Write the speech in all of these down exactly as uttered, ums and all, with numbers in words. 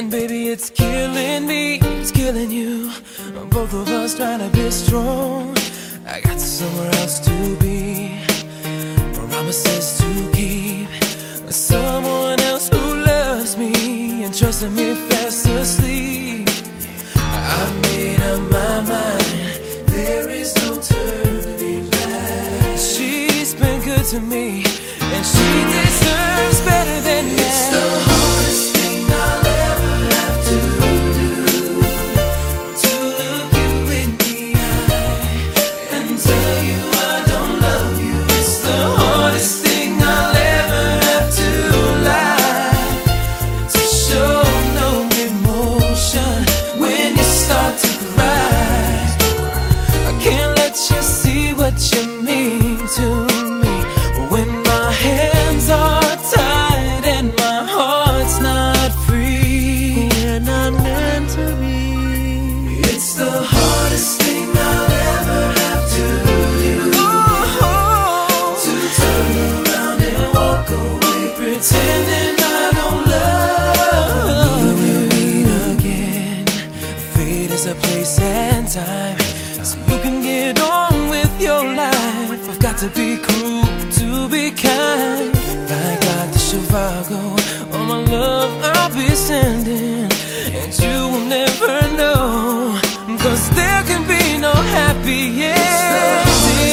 And baby, it's killing me, it's killing you. Both of us trying to be strong. I got somewhere else to be, promises to keep, someone else who loves me and trusting me fast asleep. I've made up my mind, there is no turning back. She's been good to me, and she deserves better than that. It's the hardest thing I'll ever have to do, to look you in the eye and tell you I don't love you. It's the hardest thing I'll ever have to lie, to show no emotion when you start to cry. I can't let you see what you mean to me when my hands are tied and my heart's not free. We're not meant to be. It's the hardest thing I'll ever have to do, oh, to turn around and walk away pretending I don't love you. We'll meet again. Fate is a place and time, so you can get on with your life. I've got to be cruel to be kind, like Doctor Zhivago. All my love I'll be sending, and you will never know, 'cause there can be no happy ending.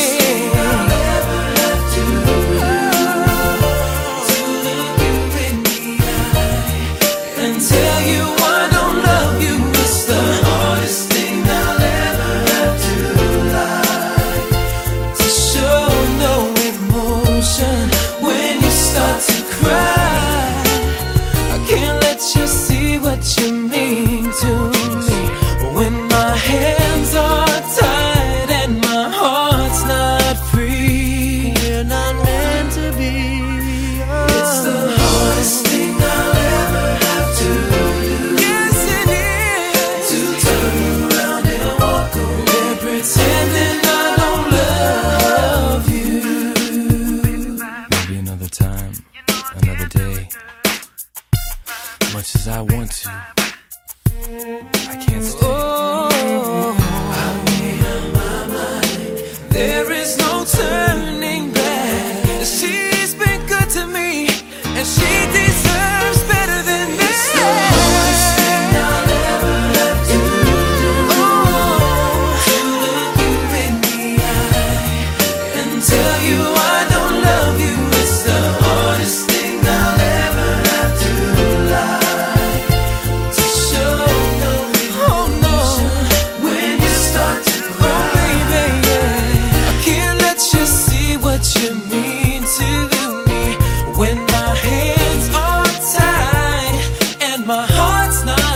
Tell you I don't love you. It's the hardest thing I'll ever have to lie, to show no emotion when you start to cry. I can't let you see what you mean to me when my hands are tied and my heart's not free. We're not meant to be. Oh. It's the hardest thing I'll ever have to do. Yes, it is. To turn around and walk away pretending I don't love you. Maybe another time, another day. Much as I want to, I can't stay. Oh, I made up my mind, there is no turning back. She's been good to me, and she deserves better than this. It's the hardest thing I'll ever have to do, oh, to look you in the eye and tell you I don't love you. It's the hardest thing I'll ever have to lie, to show no emotion when you start to cry. Oh, baby, I can't let you see what you mean to me when my hands are tied and my heart's not